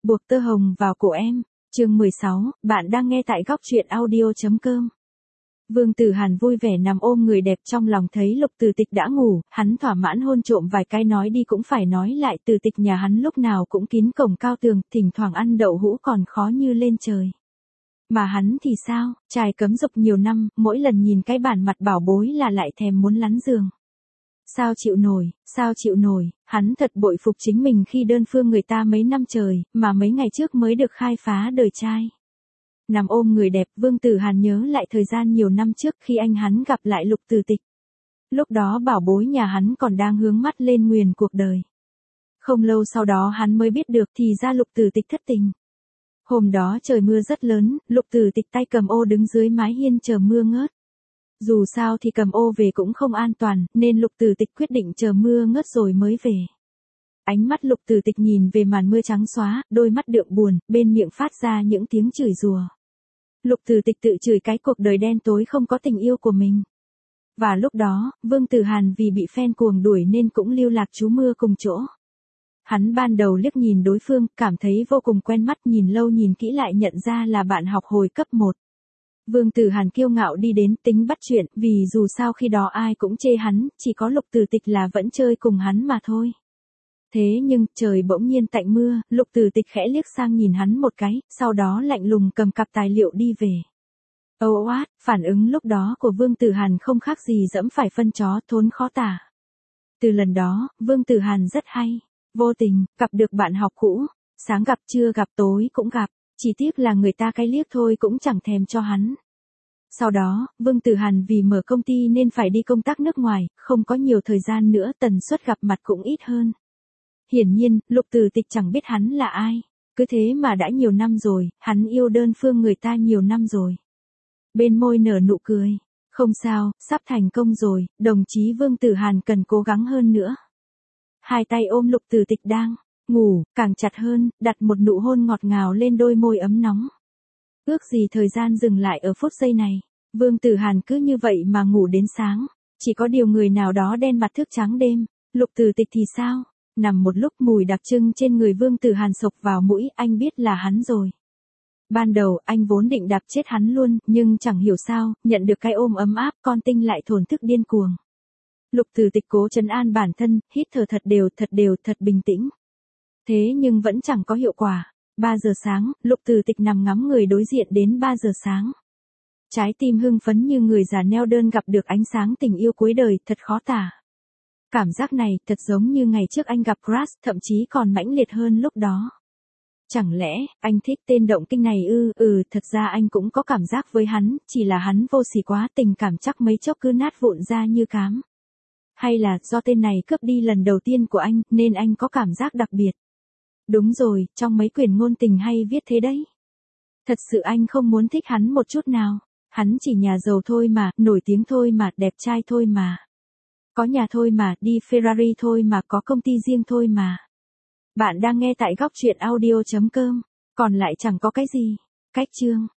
Buộc tơ hồng vào cổ em. Chương 16, bạn đang nghe tại góc truyện audio.com. Vương Tử Hàn vui vẻ nằm ôm người đẹp trong lòng, thấy Lục Tử Tịch đã ngủ, hắn thỏa mãn hôn trộm vài cái, nói đi cũng phải nói lại, Tử Tịch nhà hắn lúc nào cũng kín cổng cao tường, thỉnh thoảng ăn đậu hũ còn khó như lên trời. Mà hắn thì sao, trai cấm dục nhiều năm, mỗi lần nhìn cái bản mặt bảo bối là lại thèm muốn lắn giường. Sao chịu nổi, hắn thật bội phục chính mình khi đơn phương người ta mấy năm trời, mà mấy ngày trước mới được khai phá đời trai. Nằm ôm người đẹp, Vương Tử Hàn nhớ lại thời gian nhiều năm trước khi anh hắn gặp lại Lục Tử Tịch. Lúc đó bảo bối nhà hắn còn đang hướng mắt lên nguyền cuộc đời. Không lâu sau đó hắn mới biết được thì ra Lục Tử Tịch thất tình. Hôm đó trời mưa rất lớn, Lục Tử Tịch tay cầm ô đứng dưới mái hiên chờ mưa ngớt. Dù sao thì cầm ô về cũng không an toàn, nên Lục Tử Tịch quyết định chờ mưa ngớt rồi mới về. Ánh mắt Lục Tử Tịch nhìn về màn mưa trắng xóa, đôi mắt đượm buồn, bên miệng phát ra những tiếng chửi rủa. Lục Tử Tịch tự chửi cái cuộc đời đen tối không có tình yêu của mình. Và lúc đó, Vương Tử Hàn vì bị fan cuồng đuổi nên cũng lưu lạc trú mưa cùng chỗ. Hắn ban đầu liếc nhìn đối phương, cảm thấy vô cùng quen mắt, nhìn lâu nhìn kỹ lại nhận ra là bạn học hồi cấp 1. Vương Tử Hàn kiêu ngạo đi đến tính bắt chuyện, vì dù sao khi đó ai cũng chê hắn, chỉ có Lục Tử Tịch là vẫn chơi cùng hắn mà thôi. Thế nhưng, trời bỗng nhiên tạnh mưa, Lục Tử Tịch khẽ liếc sang nhìn hắn một cái, sau đó lạnh lùng cầm cặp tài liệu đi về. Phản ứng lúc đó của Vương Tử Hàn không khác gì dẫm phải phân chó, thốn khó tả. Từ lần đó, Vương Tử Hàn rất hay, vô tình, gặp được bạn học cũ, sáng gặp trưa gặp tối cũng gặp, chỉ tiếc là người ta cái liếc thôi cũng chẳng thèm cho hắn. Sau đó, Vương Tử Hàn vì mở công ty nên phải đi công tác nước ngoài, không có nhiều thời gian nữa, tần suất gặp mặt cũng ít hơn. Hiển nhiên, Lục Tử Tịch chẳng biết hắn là ai, cứ thế mà đã nhiều năm rồi, hắn yêu đơn phương người ta nhiều năm rồi. Bên môi nở nụ cười, không sao, sắp thành công rồi, đồng chí Vương Tử Hàn cần cố gắng hơn nữa. Hai tay ôm Lục Tử Tịch đang ngủ, càng chặt hơn, đặt một nụ hôn ngọt ngào lên đôi môi ấm nóng. Ước gì thời gian dừng lại ở phút giây này, Vương Tử Hàn cứ như vậy mà ngủ đến sáng, chỉ có điều người nào đó đen mặt thức trắng đêm. Lục Tử Tịch thì sao? Nằm một lúc mùi đặc trưng trên người Vương Tử Hàn xộc vào mũi, anh biết là hắn rồi. Ban đầu anh vốn định đạp chết hắn luôn, nhưng chẳng hiểu sao, nhận được cái ôm ấm áp, con tinh lại thổn thức điên cuồng. Lục Tử Tịch cố trấn an bản thân, hít thở thật đều, thật bình tĩnh. Thế nhưng vẫn chẳng có hiệu quả. 3 giờ sáng, Lục Tử Tịch nằm ngắm người đối diện đến 3 giờ sáng. Trái tim hưng phấn như người già neo đơn gặp được ánh sáng tình yêu cuối đời, thật khó tả. Cảm giác này thật giống như ngày trước anh gặp Crush, thậm chí còn mãnh liệt hơn lúc đó. Chẳng lẽ, anh thích tên động kinh này ư? Thật ra anh cũng có cảm giác với hắn, chỉ là hắn vô sỉ quá, tình cảm chắc mấy chốc cứ nát vụn ra như cám. Hay là do tên này cướp đi lần đầu tiên của anh, nên anh có cảm giác đặc biệt. Đúng rồi, trong mấy quyển ngôn tình hay viết thế đấy. Thật sự anh không muốn thích hắn một chút nào. Hắn chỉ nhà giàu thôi mà, nổi tiếng thôi mà, đẹp trai thôi mà. Có nhà thôi mà, đi Ferrari thôi mà, có công ty riêng thôi mà. Bạn đang nghe tại góc truyện audio.com, còn lại chẳng có cái gì. Cách chương